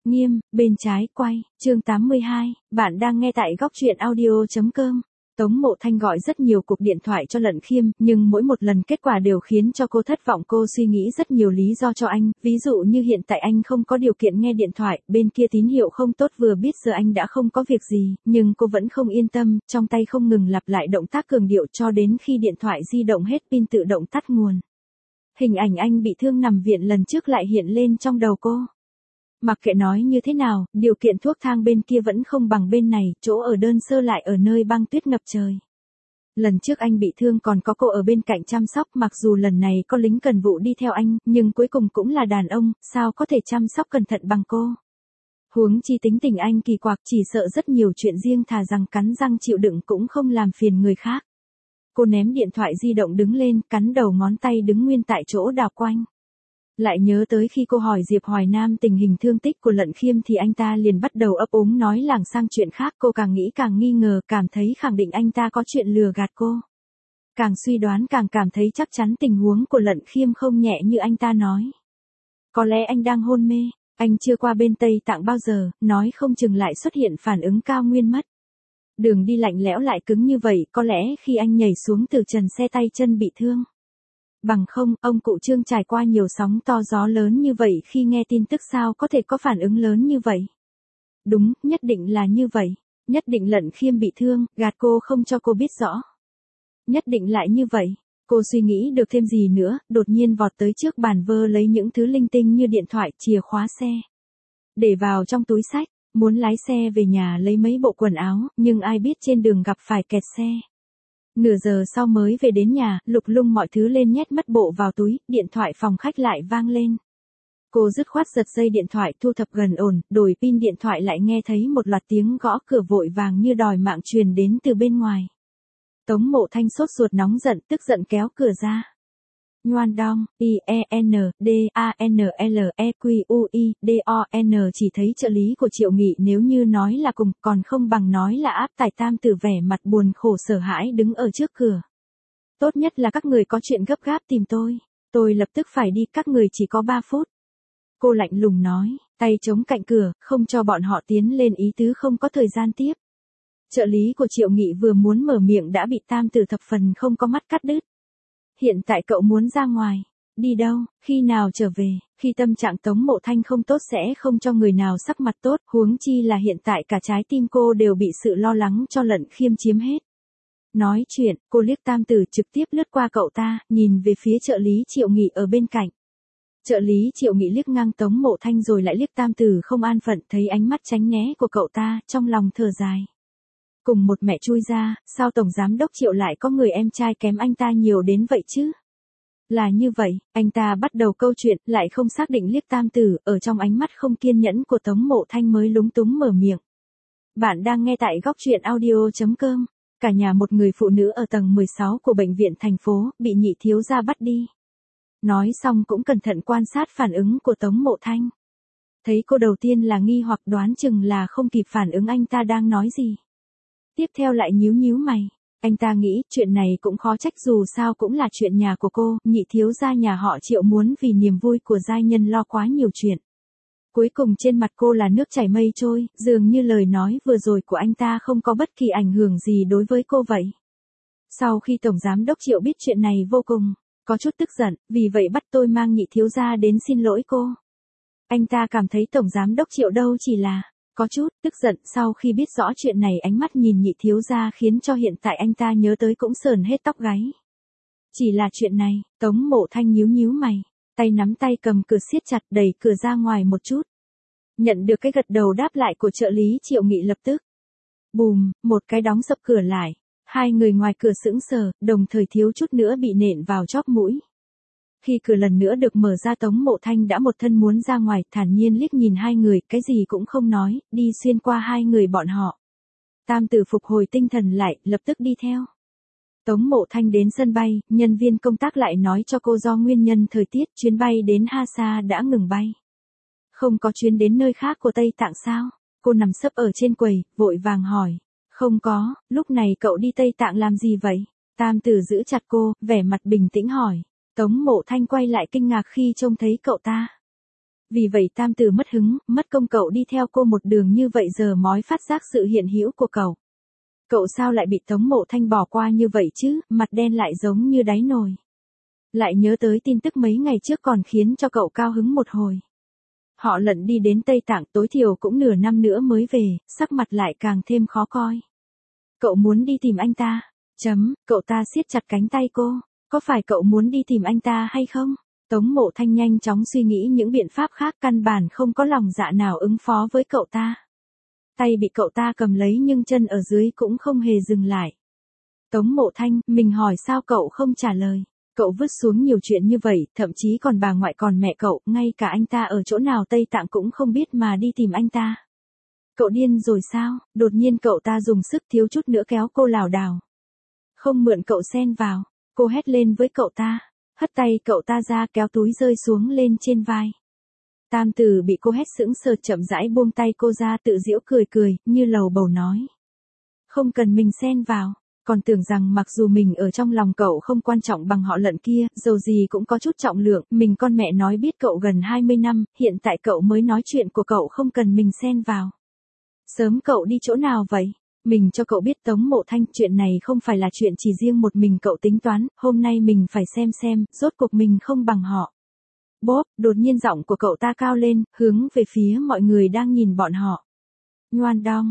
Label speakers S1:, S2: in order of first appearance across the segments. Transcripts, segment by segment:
S1: Nghiêm, bên trái quay, chương 82, bạn đang nghe tại góc truyện audio.com. Tống Mộ Thanh gọi rất nhiều cuộc điện thoại cho Lận Khiêm, nhưng mỗi một lần kết quả đều khiến cho cô thất vọng. Cô suy nghĩ rất nhiều lý do cho anh, ví dụ như hiện tại anh không có điều kiện nghe điện thoại, bên kia tín hiệu không tốt, vừa biết giờ anh đã không có việc gì, nhưng cô vẫn không yên tâm, trong tay không ngừng lặp lại động tác cường điệu cho đến khi điện thoại di động hết pin tự động tắt nguồn. Hình ảnh anh bị thương nằm viện lần trước lại hiện lên trong đầu cô. Mặc kệ nói như thế nào, điều kiện thuốc thang bên kia vẫn không bằng bên này, chỗ ở đơn sơ lại ở nơi băng tuyết ngập trời. Lần trước anh bị thương còn có cô ở bên cạnh chăm sóc, mặc dù lần này có lính cần vụ đi theo anh, nhưng cuối cùng cũng là đàn ông, sao có thể chăm sóc cẩn thận bằng cô. Huống chi tính tình anh kỳ quặc, chỉ sợ rất nhiều chuyện riêng, thà rằng cắn răng chịu đựng cũng không làm phiền người khác. Cô ném điện thoại di động đứng lên, cắn đầu ngón tay đứng nguyên tại chỗ đảo quanh. Lại nhớ tới khi cô hỏi Diệp Hoài Nam tình hình thương tích của Lận Khiêm thì anh ta liền bắt đầu ấp úng nói lảng sang chuyện khác. Cô càng nghĩ càng nghi ngờ, cảm thấy khẳng định anh ta có chuyện lừa gạt cô. Càng suy đoán càng cảm thấy chắc chắn tình huống của Lận Khiêm không nhẹ như anh ta nói. Có lẽ anh đang hôn mê, anh chưa qua bên Tây Tạng bao giờ, nói không chừng lại xuất hiện phản ứng cao nguyên mất. Đường đi lạnh lẽo lại cứng như vậy, có lẽ khi anh nhảy xuống từ trần xe tay chân bị thương. Bằng không, ông cụ Trương trải qua nhiều sóng to gió lớn như vậy, khi nghe tin tức sao có thể có phản ứng lớn như vậy. Đúng, nhất định là như vậy. Nhất định Lận Khiêm bị thương, gạt cô không cho cô biết rõ. Nhất định lại như vậy. Cô suy nghĩ được thêm gì nữa, đột nhiên vọt tới trước bàn vơ lấy những thứ linh tinh như điện thoại, chìa khóa xe. Để vào trong túi xách, muốn lái xe về nhà lấy mấy bộ quần áo, nhưng ai biết trên đường gặp phải kẹt xe. Nửa giờ sau mới về đến nhà, lục lung mọi thứ lên nhét mất bộ vào túi, điện thoại phòng khách lại vang lên. Cô dứt khoát giật dây điện thoại, thu thập gần ổn, đổi pin điện thoại lại nghe thấy một loạt tiếng gõ cửa vội vàng như đòi mạng truyền đến từ bên ngoài. Tống Mộ Thanh sốt ruột nóng giận, tức giận kéo cửa ra. Nhoan Dong, IENDANLEQUIDON chỉ thấy trợ lý của Triệu Nghị nếu như nói là cùng, còn không bằng nói là áp tải. Tam Tử vẻ mặt buồn khổ sợ hãi đứng ở trước cửa. Tốt nhất là các người có chuyện gấp gáp tìm tôi lập tức phải đi, các người chỉ có 3 phút. Cô lạnh lùng nói, tay chống cạnh cửa, không cho bọn họ tiến lên, ý tứ không có thời gian tiếp. Trợ lý của Triệu Nghị vừa muốn mở miệng đã bị Tam Tử thập phần không có mắt cắt đứt. Hiện tại cậu muốn ra ngoài, đi đâu, khi nào trở về, khi tâm trạng Tống Mộ Thanh không tốt sẽ không cho người nào sắc mặt tốt, huống chi là hiện tại cả trái tim cô đều bị sự lo lắng cho Lận Khiêm chiếm hết. Nói chuyện, cô liếc Tam Tử trực tiếp lướt qua cậu ta, nhìn về phía trợ lý Triệu Nghị ở bên cạnh. Trợ lý Triệu Nghị liếc ngang Tống Mộ Thanh rồi lại liếc Tam Tử không an phận, thấy ánh mắt tránh né của cậu ta, trong lòng thở dài. Cùng một mẹ chui ra, sao Tổng Giám đốc Triệu lại có người em trai kém anh ta nhiều đến vậy chứ? Là như vậy, anh ta bắt đầu câu chuyện, lại không xác định liếc Tam Tử, ở trong ánh mắt không kiên nhẫn của Tống Mộ Thanh mới lúng túng mở miệng. Bạn đang nghe tại góc truyện audio.com. Cả nhà một người phụ nữ ở tầng 16 của bệnh viện thành phố, bị Nhị thiếu gia bắt đi. Nói xong cũng cẩn thận quan sát phản ứng của Tống Mộ Thanh. Thấy cô đầu tiên là nghi hoặc, đoán chừng là không kịp phản ứng anh ta đang nói gì. Tiếp theo lại nhíu nhíu mày. Anh ta nghĩ chuyện này cũng khó trách, dù sao cũng là chuyện nhà của cô, Nhị thiếu gia nhà họ Triệu muốn vì niềm vui của giai nhân lo quá nhiều chuyện. Cuối cùng trên mặt cô là nước chảy mây trôi, dường như lời nói vừa rồi của anh ta không có bất kỳ ảnh hưởng gì đối với cô vậy. Sau khi Tổng Giám đốc Triệu biết chuyện này vô cùng có chút tức giận, vì vậy bắt tôi mang Nhị thiếu gia đến xin lỗi cô. Anh ta cảm thấy Tổng Giám đốc Triệu đâu chỉ là có chút tức giận, sau khi biết rõ chuyện này ánh mắt nhìn Nhị thiếu gia khiến cho hiện tại anh ta nhớ tới cũng sờn hết tóc gáy. Chỉ là chuyện này, Tống Mộ Thanh nhíu nhíu mày, tay nắm tay cầm cửa siết chặt, đẩy cửa ra ngoài một chút. Nhận được cái gật đầu đáp lại của trợ lý Triệu Nghị lập tức. Bùm, một cái đóng sập cửa lại, hai người ngoài cửa sững sờ, đồng thời thiếu chút nữa bị nện vào chóp mũi. Khi cửa lần nữa được mở ra, Tống Mộ Thanh đã một thân muốn ra ngoài, thản nhiên liếc nhìn hai người, cái gì cũng không nói, đi xuyên qua hai người bọn họ. Tam Tử phục hồi tinh thần lại, lập tức đi theo. Tống Mộ Thanh đến sân bay, nhân viên công tác lại nói cho cô do nguyên nhân thời tiết, chuyến bay đến Hasa đã ngừng bay. Không có chuyến đến nơi khác của Tây Tạng sao? Cô nằm sấp ở trên quầy, vội vàng hỏi. Không có, lúc này cậu đi Tây Tạng làm gì vậy? Tam Tử giữ chặt cô, vẻ mặt bình tĩnh hỏi. Tống Mộ Thanh quay lại kinh ngạc khi trông thấy cậu ta. Vì vậy Tam Tử mất hứng, mất công cậu đi theo cô một đường như vậy giờ mói phát giác sự hiện hữu của cậu. Cậu sao lại bị Tống Mộ Thanh bỏ qua như vậy chứ, mặt đen lại giống như đáy nồi. Lại nhớ tới tin tức mấy ngày trước còn khiến cho cậu cao hứng một hồi. Họ lận đi đến Tây Tạng tối thiểu cũng nửa năm nữa mới về, sắc mặt lại càng thêm khó coi. Cậu muốn đi tìm anh ta. Cậu ta siết chặt cánh tay cô. Có phải cậu muốn đi tìm anh ta hay không? Tống Mộ Thanh nhanh chóng suy nghĩ những biện pháp khác căn bản không có lòng dạ nào ứng phó với cậu ta. Tay bị cậu ta cầm lấy nhưng chân ở dưới cũng không hề dừng lại. Tống Mộ Thanh, mình hỏi sao cậu không trả lời. Cậu vứt xuống nhiều chuyện như vậy, thậm chí còn bà ngoại còn mẹ cậu, ngay cả anh ta ở chỗ nào Tây Tạng cũng không biết mà đi tìm anh ta. Cậu điên rồi sao? Đột nhiên cậu ta dùng sức thiếu chút nữa kéo cô lảo đảo. Không mượn cậu xen vào. Cô hét lên với cậu ta. Hất tay cậu ta ra kéo túi rơi xuống lên trên vai. Tam Tử bị cô hét sững sờ chậm rãi buông tay cô ra tự giễu cười cười, như lầu bầu nói. Không cần mình xen vào. Còn tưởng rằng mặc dù mình ở trong lòng cậu không quan trọng bằng họ lận kia, dầu gì cũng có chút trọng lượng, mình con mẹ nói biết cậu gần 20 năm, hiện tại cậu mới nói chuyện của cậu không cần mình xen vào. Sớm cậu đi chỗ nào vậy? Mình cho cậu biết Tống Mộ Thanh, chuyện này không phải là chuyện chỉ riêng một mình cậu tính toán, hôm nay mình phải xem, rốt cuộc mình không bằng họ. Bốp, đột nhiên giọng của cậu ta cao lên, hướng về phía mọi người đang nhìn bọn họ. Nhoan Dong,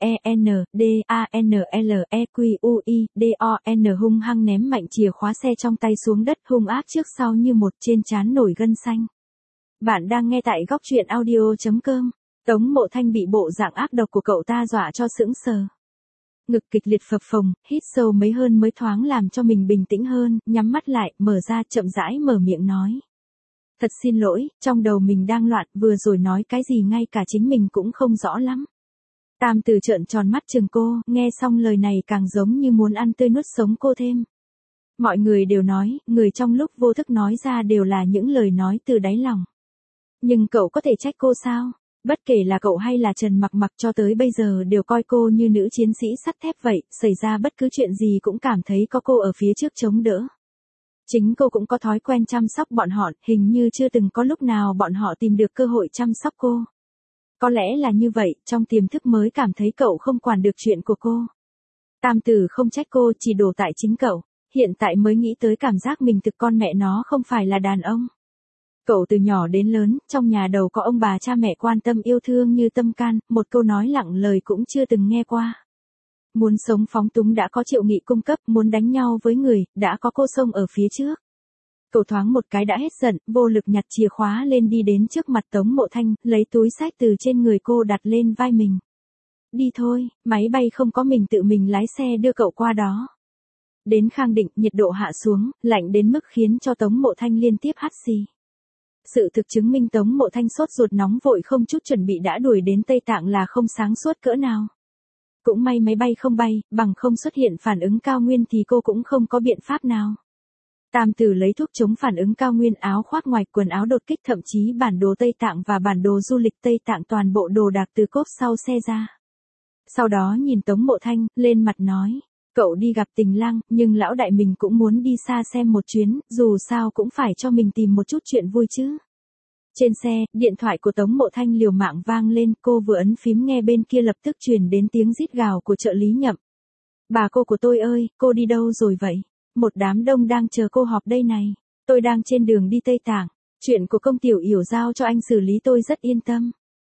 S1: IENDANLEQUI, hung hăng ném mạnh chìa khóa xe trong tay xuống đất hung ác trước sau như một trên trán nổi gân xanh. Bạn đang nghe tại góc truyện audio.com. Tống Mộ Thanh bị bộ dạng ác độc của cậu ta dọa cho sững sờ. Ngực kịch liệt phập phồng, hít sâu mấy hơn mới thoáng làm cho mình bình tĩnh hơn, nhắm mắt lại, mở ra chậm rãi mở miệng nói. Thật xin lỗi, trong đầu mình đang loạn, vừa rồi nói cái gì ngay cả chính mình cũng không rõ lắm. Tam Tử trợn tròn mắt chừng cô, nghe xong lời này càng giống như muốn ăn tươi nuốt sống cô thêm. Mọi người đều nói, người trong lúc vô thức nói ra đều là những lời nói từ đáy lòng. Nhưng cậu có thể trách cô sao? Bất kể là cậu hay là Trần Mặc Mặc cho tới bây giờ đều coi cô như nữ chiến sĩ sắt thép vậy, xảy ra bất cứ chuyện gì cũng cảm thấy có cô ở phía trước chống đỡ. Chính cô cũng có thói quen chăm sóc bọn họ, hình như chưa từng có lúc nào bọn họ tìm được cơ hội chăm sóc cô. Có lẽ là như vậy, trong tiềm thức mới cảm thấy cậu không quản được chuyện của cô. Tam Tử không trách cô, chỉ đổ tại chính cậu. Hiện tại mới nghĩ tới cảm giác mình thực con mẹ nó không phải là đàn ông. Cậu từ nhỏ đến lớn, trong nhà đầu có ông bà cha mẹ quan tâm yêu thương như tâm can, một câu nói lặng lời cũng chưa từng nghe qua. Muốn sống phóng túng đã có Triệu Nghị cung cấp, muốn đánh nhau với người, đã có cô Sông ở phía trước. Cậu thoáng một cái đã hết giận, vô lực nhặt chìa khóa lên đi đến trước mặt Tống Mộ Thanh, lấy túi xách từ trên người cô đặt lên vai mình. Đi thôi, máy bay không có mình tự mình lái xe đưa cậu qua đó. Đến Khang Định, nhiệt độ hạ xuống, lạnh đến mức khiến cho Tống Mộ Thanh liên tiếp hắt xì. Sự thực chứng minh Tống Mộ Thanh sốt ruột nóng vội không chút chuẩn bị đã đuổi đến Tây Tạng là không sáng suốt cỡ nào. Cũng may máy bay không bay, bằng không xuất hiện phản ứng cao nguyên thì cô cũng không có biện pháp nào. Tam Tử lấy thuốc chống phản ứng cao nguyên, áo khoác ngoài, quần áo đột kích, thậm chí bản đồ Tây Tạng và bản đồ du lịch Tây Tạng, toàn bộ đồ đạc từ cốp sau xe ra. Sau đó nhìn Tống Mộ Thanh, lên mặt nói, cậu đi gặp Tình Lang, nhưng lão đại mình cũng muốn đi xa xem một chuyến, dù sao cũng phải cho mình tìm một chút chuyện vui chứ. Trên xe, điện thoại của Tống Mộ Thanh liều mạng vang lên, cô vừa ấn phím nghe bên kia lập tức truyền đến tiếng rít gào của trợ lý Nhậm. Bà cô của tôi ơi, cô đi đâu rồi vậy? Một đám đông đang chờ cô họp đây này. Tôi đang trên đường đi Tây Tạng. Chuyện của công tiểu Yểu giao cho anh xử lý, tôi rất yên tâm.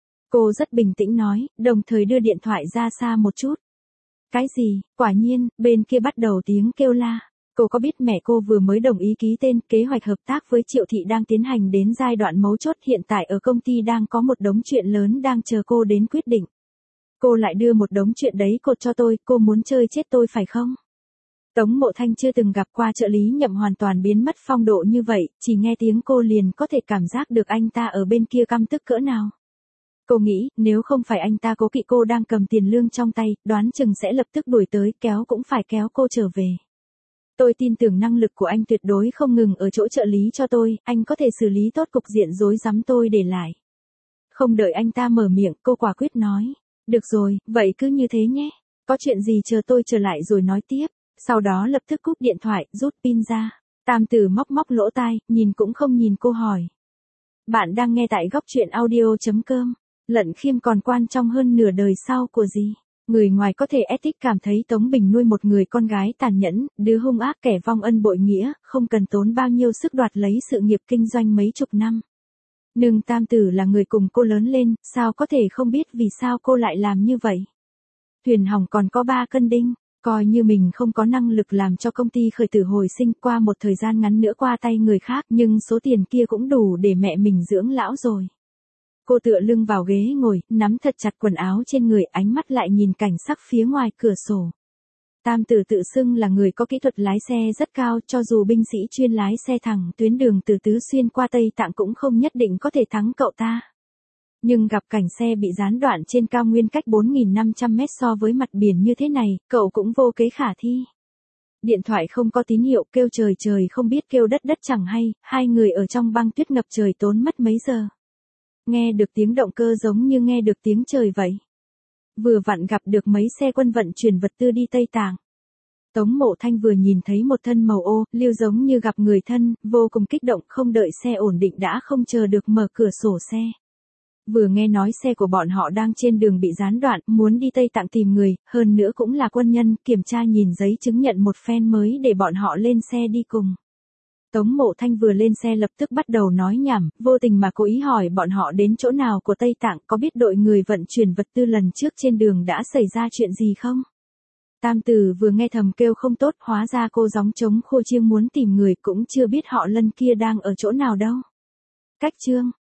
S1: Cô rất bình tĩnh nói, đồng thời đưa điện thoại ra xa một chút. Cái gì? Quả nhiên, bên kia bắt đầu tiếng kêu la. Cô có biết mẹ cô vừa mới đồng ý ký tên, kế hoạch hợp tác với Triệu Thị đang tiến hành đến giai đoạn mấu chốt, hiện tại ở công ty đang có một đống chuyện lớn đang chờ cô đến quyết định. Cô lại đưa một đống chuyện đấy cột cho tôi, cô muốn chơi chết tôi phải không? Tống Mộ Thanh chưa từng gặp qua trợ lý Nhậm hoàn toàn biến mất phong độ như vậy, chỉ nghe tiếng cô liền có thể cảm giác được anh ta ở bên kia căm tức cỡ nào. Cô nghĩ, nếu không phải anh ta cố kỵ cô đang cầm tiền lương trong tay, đoán chừng sẽ lập tức đuổi tới, kéo cũng phải kéo cô trở về. Tôi tin tưởng năng lực của anh tuyệt đối không ngừng ở chỗ trợ lý cho tôi, anh có thể xử lý tốt cục diện rối rắm tôi để lại. Không đợi anh ta mở miệng, cô quả quyết nói. Được rồi, vậy cứ như thế nhé. Có chuyện gì chờ tôi trở lại rồi nói tiếp. Sau đó lập tức cúp điện thoại, rút pin ra. Tam Tử móc lỗ tai, nhìn cũng không nhìn cô hỏi. Bạn đang nghe tại góc truyện audio.com. Lận Khiêm còn quan trọng hơn nửa đời sau của gì? Người ngoài có thể ethic cảm thấy Tống Bình nuôi một người con gái tàn nhẫn, đứa hung ác kẻ vong ân bội nghĩa, không cần tốn bao nhiêu sức đoạt lấy sự nghiệp kinh doanh mấy chục năm. Nhưng Tam Tử là người cùng cô lớn lên, sao có thể không biết vì sao cô lại làm như vậy? Thuyền hỏng còn có 3 cân đinh, coi như mình không có năng lực làm cho công ty khởi tử hồi sinh qua một thời gian ngắn nữa qua tay người khác, nhưng số tiền kia cũng đủ để mẹ mình dưỡng lão rồi. Cô tựa lưng vào ghế ngồi, nắm thật chặt quần áo trên người, ánh mắt lại nhìn cảnh sắc phía ngoài cửa sổ. Tam Tử tự xưng là người có kỹ thuật lái xe rất cao, cho dù binh sĩ chuyên lái xe thẳng tuyến đường từ Tứ Xuyên qua Tây Tạng cũng không nhất định có thể thắng cậu ta. Nhưng gặp cảnh xe bị gián đoạn trên cao nguyên cách 4.500 mét so với mặt biển như thế này, cậu cũng vô kế khả thi. Điện thoại không có tín hiệu, kêu trời trời không biết kêu đất đất chẳng hay, hai người ở trong băng tuyết ngập trời tốn mất mấy giờ. Nghe được tiếng động cơ giống như nghe được tiếng trời vậy. Vừa vặn gặp được mấy xe quân vận chuyển vật tư đi Tây Tạng. Tống Mộ Thanh vừa nhìn thấy một thân màu ô, liêu giống như gặp người thân, vô cùng kích động, không đợi xe ổn định đã không chờ được mở cửa sổ xe. Vừa nghe nói xe của bọn họ đang trên đường bị gián đoạn, muốn đi Tây Tạng tìm người, hơn nữa cũng là quân nhân, kiểm tra nhìn giấy chứng nhận một phen mới để bọn họ lên xe đi cùng. Tống Mộ Thanh vừa lên xe lập tức bắt đầu nói nhảm, vô tình mà cố ý hỏi bọn họ đến chỗ nào của Tây Tạng, có biết đội người vận chuyển vật tư lần trước trên đường đã xảy ra chuyện gì không? Tam Tử vừa nghe thầm kêu không tốt, hóa ra cô gióng trống khô chiêng muốn tìm người, cũng chưa biết họ Lân kia đang ở chỗ nào đâu. Cách chương